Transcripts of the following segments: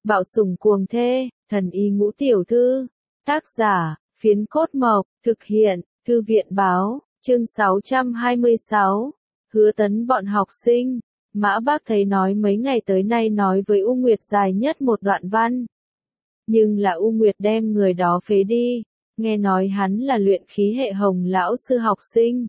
Bạo sủng cuồng thê, thần y ngũ tiểu thư. Tác giả, Phiến Cốt Mộc, thực hiện, Thư viện Báo, chương 626. Hứa Tấn bọn học sinh. Mã Bác thấy nói mấy ngày tới nay nói với U Nguyệt dài nhất một đoạn văn. Nhưng là U Nguyệt đem người đó phế đi, nghe nói hắn là luyện khí hệ Hồng lão sư học sinh.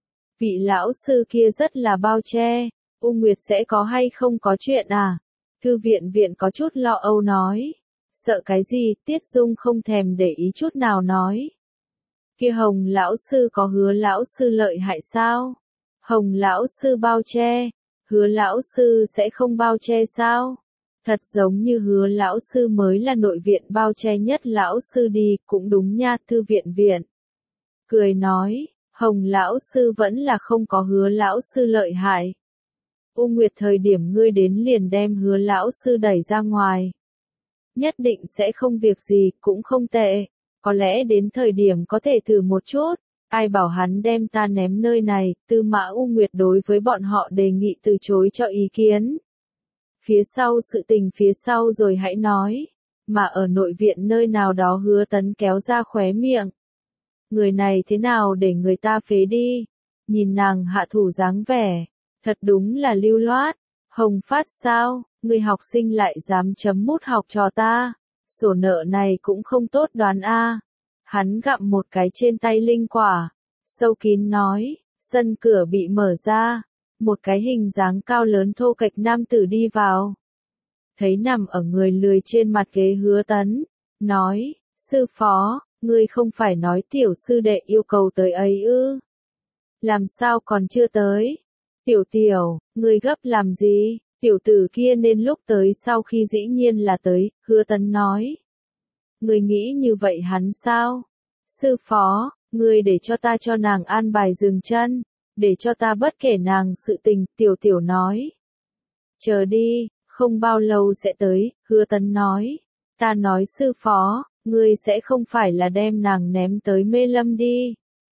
Vị lão sư kia rất là bao che, U Nguyệt sẽ có hay không có chuyện à? Thư viện viện có chút lo âu nói. Sợ cái gì? Tiết Dung không thèm để ý chút nào nói. Kia Hồng lão sư có Hứa lão sư lợi hại sao? Hồng lão sư bao che, Hứa lão sư sẽ không bao che sao? Thật giống như Hứa lão sư mới là nội viện bao che nhất lão sư đi, cũng đúng nha. Thư viện viện cười nói, Hồng lão sư vẫn là không có Hứa lão sư lợi hại. U Nguyệt thời điểm ngươi đến liền đem Hứa lão sư đẩy ra ngoài. Nhất định sẽ không việc gì, cũng không tệ. Có lẽ đến thời điểm có thể thử một chút. Ai bảo hắn đem ta ném nơi này? Tư Mã U Nguyệt đối với bọn họ đề nghị từ chối cho ý kiến. Phía sau sự tình phía sau rồi hãy nói. Mà ở nội viện nơi nào đó Hứa Tấn kéo ra khóe miệng. Người này thế nào để người ta phế đi? Nhìn nàng hạ thủ dáng vẻ. Thật đúng là lưu loát. Hồng Phát sao? Người học sinh lại dám chấm mút học trò ta. Sổ nợ này cũng không tốt đoán a. Hắn gặm một cái trên tay linh quả. Sâu kín nói. Sân cửa bị mở ra. Một cái hình dáng cao lớn thô kệch nam tử đi vào. Thấy nằm ở người lười trên mặt ghế Hứa Tấn. Nói. Sư phó, ngươi không phải nói tiểu sư đệ yêu cầu tới ấy ư? Làm sao còn chưa tới? Tiểu tiểu, ngươi gấp làm gì? Tiểu tử kia nên lúc tới sau khi dĩ nhiên là tới. Hứa Tấn nói. Ngươi nghĩ như vậy hắn sao? Sư phó, ngươi để cho ta cho nàng an bài dừng chân, để cho ta bất kể nàng sự tình. Tiểu tiểu nói. Chờ đi, không bao lâu sẽ tới. Hứa Tấn nói. Ta nói sư phó, ngươi sẽ không phải là đem nàng ném tới Mê Lâm đi.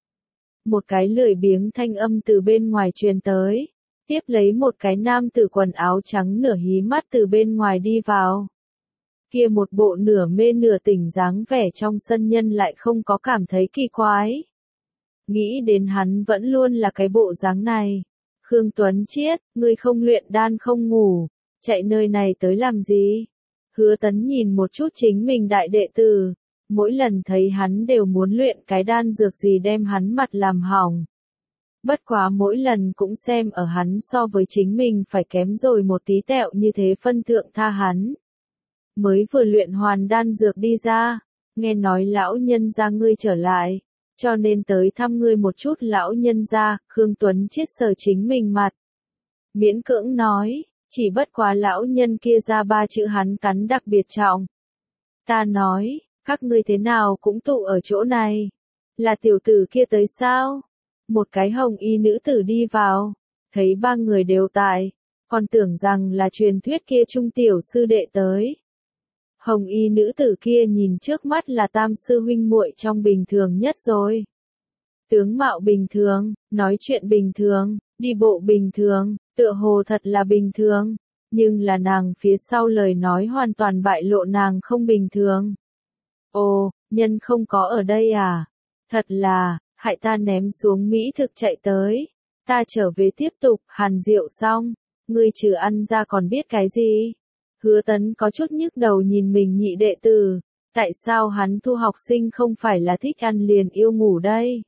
Một cái lười biếng thanh âm từ bên ngoài truyền tới. Tiếp lấy một cái nam tử quần áo trắng nửa hí mắt từ bên ngoài đi vào. Kia một bộ nửa mê nửa tỉnh dáng vẻ trong sân nhân lại không có cảm thấy kỳ quái. Nghĩ đến hắn vẫn luôn là cái bộ dáng này. Khương Tuấn Chiết, ngươi không luyện đan không ngủ, chạy nơi này tới làm gì? Hứa Tấn nhìn một chút chính mình đại đệ tử. Mỗi lần thấy hắn đều muốn luyện cái đan dược gì đem hắn mặt làm hỏng. Bất quá mỗi lần cũng xem ở hắn so với chính mình phải kém rồi một tí tẹo như thế phân thượng tha hắn. Mới vừa luyện hoàn đan dược đi ra, nghe nói lão nhân gia ngươi trở lại, cho nên tới thăm ngươi một chút. Lão nhân gia, Khương Tuấn Chiết sờ chính mình mặt. Miễn cưỡng nói, chỉ bất quá lão nhân kia ra ba chữ hắn cắn đặc biệt trọng. Ta nói, các ngươi thế nào cũng tụ ở chỗ này. Là tiểu tử kia tới sao? Một cái hồng y nữ tử đi vào, thấy ba người đều tại, còn tưởng rằng là truyền thuyết kia trung tiểu sư đệ tới. Hồng y nữ tử kia nhìn trước mắt là tam sư huynh muội trong bình thường nhất rồi. Tướng mạo bình thường, nói chuyện bình thường, đi bộ bình thường, tựa hồ thật là bình thường, nhưng là nàng phía sau lời nói hoàn toàn bại lộ nàng không bình thường. Ồ, nhân không có ở đây à? Thật là, hại ta ném xuống mỹ thực chạy tới. Ta trở về tiếp tục. Hàn Diệu xong, ngươi trừ ăn ra còn biết cái gì? Hứa Tấn có chút nhức đầu nhìn mình nhị đệ tử. Tại sao hắn thu học sinh không phải là thích ăn liền yêu ngủ đây?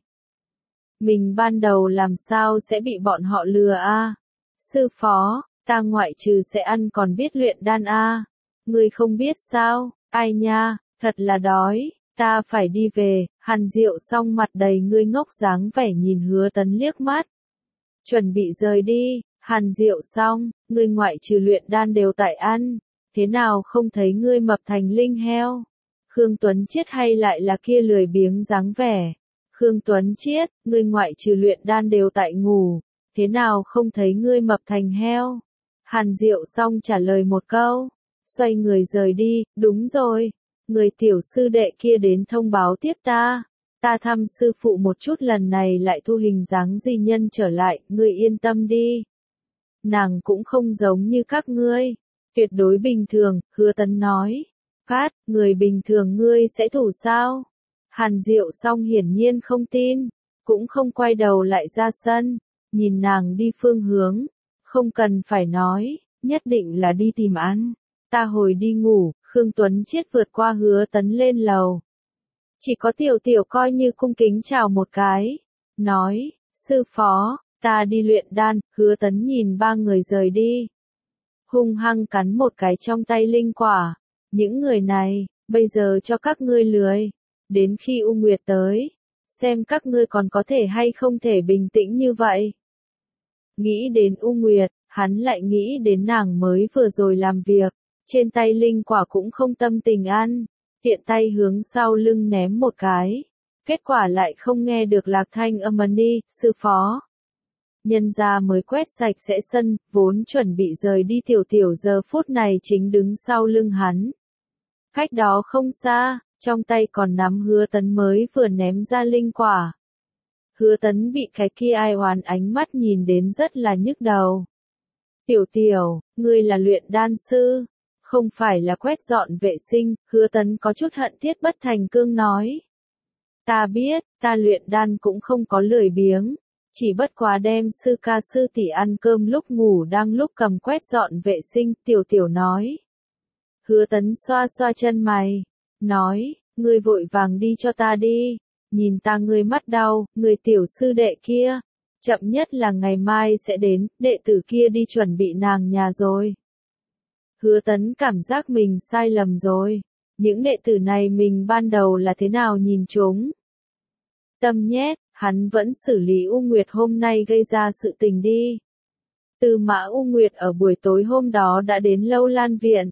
Mình ban đầu làm sao sẽ bị bọn họ lừa a? Sư phó, ta ngoại trừ sẽ ăn còn biết luyện đan a. Ngươi không biết sao? Ai nha, thật là đói. Ta phải đi về. Hàn Diệu xong mặt đầy ngươi ngốc dáng vẻ nhìn Hứa Tấn liếc mắt. Chuẩn bị rời đi. Hàn Diệu xong, ngươi ngoại trừ luyện đan đều tại ăn. Thế nào không thấy ngươi mập thành linh heo? Khương Tuấn Chiết hay lại là kia lười biếng dáng vẻ? Khương Tuấn Chiết, ngươi ngoại trừ luyện đan đều tại ngủ. Thế nào không thấy ngươi mập thành heo? Hàn Diệu xong trả lời một câu. Xoay người rời đi. Đúng rồi. Người tiểu sư đệ kia đến thông báo tiếp ta. Ta thăm sư phụ một chút lần này lại thu hình dáng di nhân trở lại. Ngươi yên tâm đi. Nàng cũng không giống như các ngươi. Tuyệt đối bình thường, Hứa Tấn nói. Cát, người bình thường ngươi sẽ thủ sao? Hàn Diệu Song hiển nhiên không tin, cũng không quay đầu lại ra sân, nhìn nàng đi phương hướng. Không cần phải nói, nhất định là đi tìm ăn. Ta hồi đi ngủ, Khương Tuấn Chiết vượt qua Hứa Tấn lên lầu. Chỉ có Tiểu Tiểu coi như cung kính chào một cái. Nói, sư phó, ta đi luyện đan, Hứa Tấn nhìn ba người rời đi. Hung hăng cắn một cái trong tay linh quả. Những người này, bây giờ cho các ngươi lười. Đến khi U Nguyệt tới, xem các ngươi còn có thể hay không thể bình tĩnh như vậy. Nghĩ đến U Nguyệt, hắn lại nghĩ đến nàng mới vừa rồi làm việc. Trên tay linh quả cũng không tâm tình ăn. Tiện tay hướng sau lưng ném một cái. Kết quả lại không nghe được lạc thanh âm ân đi, sư phó. Nhân gia mới quét sạch sẽ sân, vốn chuẩn bị rời đi Tiểu Tiểu giờ phút này chính đứng sau lưng hắn. Cách đó không xa, trong tay còn nắm Hứa Tấn mới vừa ném ra linh quả. Hứa Tấn bị cái kia ai oán ánh mắt nhìn đến rất là nhức đầu. Tiểu Tiểu, ngươi là luyện đan sư, không phải là quét dọn vệ sinh, Hứa Tấn có chút hận thiết bất thành cương nói. Ta biết, ta luyện đan cũng không có lười biếng. Chỉ bất quá đem sư ca sư tỷ ăn cơm lúc ngủ đang lúc cầm quét dọn vệ sinh, Tiểu Tiểu nói. Hứa Tấn xoa xoa chân mày, nói, ngươi vội vàng đi cho ta đi, nhìn ta ngươi mắt đau, người tiểu sư đệ kia, chậm nhất là ngày mai sẽ đến, đệ tử kia đi chuẩn bị nàng nhà rồi. Hứa Tấn cảm giác mình sai lầm rồi, những đệ tử này mình ban đầu là thế nào nhìn chúng. Tâm nhét, hắn vẫn xử lý U Nguyệt hôm nay gây ra sự tình đi. Tư Mã U Nguyệt ở buổi tối hôm đó đã đến Lâu Lan viện.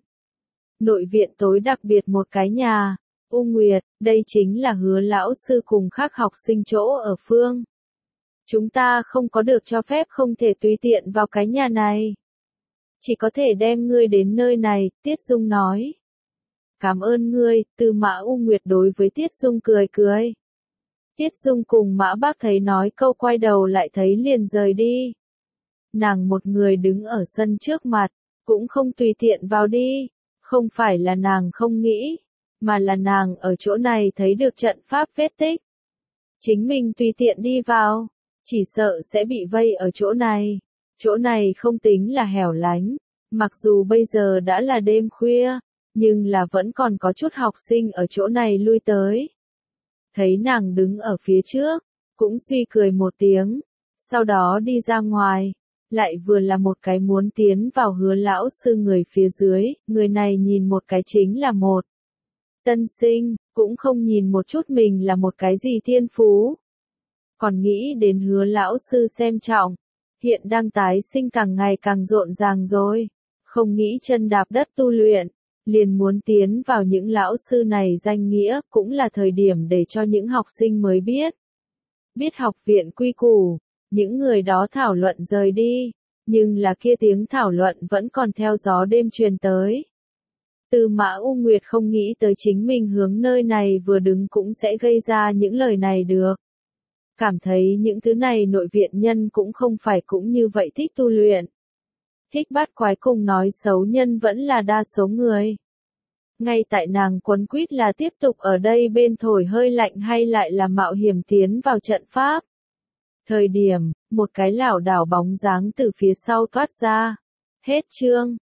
Nội viện tối đặc biệt một cái nhà. U Nguyệt, đây chính là Hứa lão sư cùng khác học sinh chỗ ở phương. Chúng ta không có được cho phép không thể tùy tiện vào cái nhà này. Chỉ có thể đem ngươi đến nơi này, Tiết Dung nói. Cảm ơn ngươi, Tư Mã U Nguyệt đối với Tiết Dung cười cười. Tiết Dung cùng Mã Bác thấy nói câu quay đầu lại thấy liền rời đi. Nàng một người đứng ở sân trước mặt, cũng không tùy tiện vào đi, không phải là nàng không nghĩ, mà là nàng ở chỗ này thấy được trận pháp vết tích. Chính mình tùy tiện đi vào, chỉ sợ sẽ bị vây ở chỗ này không tính là hẻo lánh, mặc dù bây giờ đã là đêm khuya, nhưng là vẫn còn có chút học sinh ở chỗ này lui tới. Thấy nàng đứng ở phía trước, cũng suy cười một tiếng, sau đó đi ra ngoài, lại vừa là một cái muốn tiến vào Hứa lão sư người phía dưới, người này nhìn một cái chính là một tân sinh, cũng không nhìn một chút mình là một cái gì thiên phú. Còn nghĩ đến Hứa lão sư xem trọng, hiện đang tái sinh càng ngày càng rộn ràng rồi, không nghĩ chân đạp đất tu luyện. Liền muốn tiến vào những lão sư này danh nghĩa, cũng là thời điểm để cho những học sinh mới biết. Biết học viện quy củ, những người đó thảo luận rời đi, nhưng là kia tiếng thảo luận vẫn còn theo gió đêm truyền tới. Tư Mã U Nguyệt không nghĩ tới chính mình hướng nơi này vừa đứng cũng sẽ gây ra những lời này được. Cảm thấy những thứ này nội viện nhân cũng không phải cũng như vậy thích tu luyện. Thích bắt quái cùng nói xấu nhân vẫn là đa số người. Ngay tại nàng quấn quýt là tiếp tục ở đây bên thổi hơi lạnh hay lại là mạo hiểm tiến vào trận pháp. Thời điểm, một cái lảo đảo bóng dáng từ phía sau toát ra. Hết chương.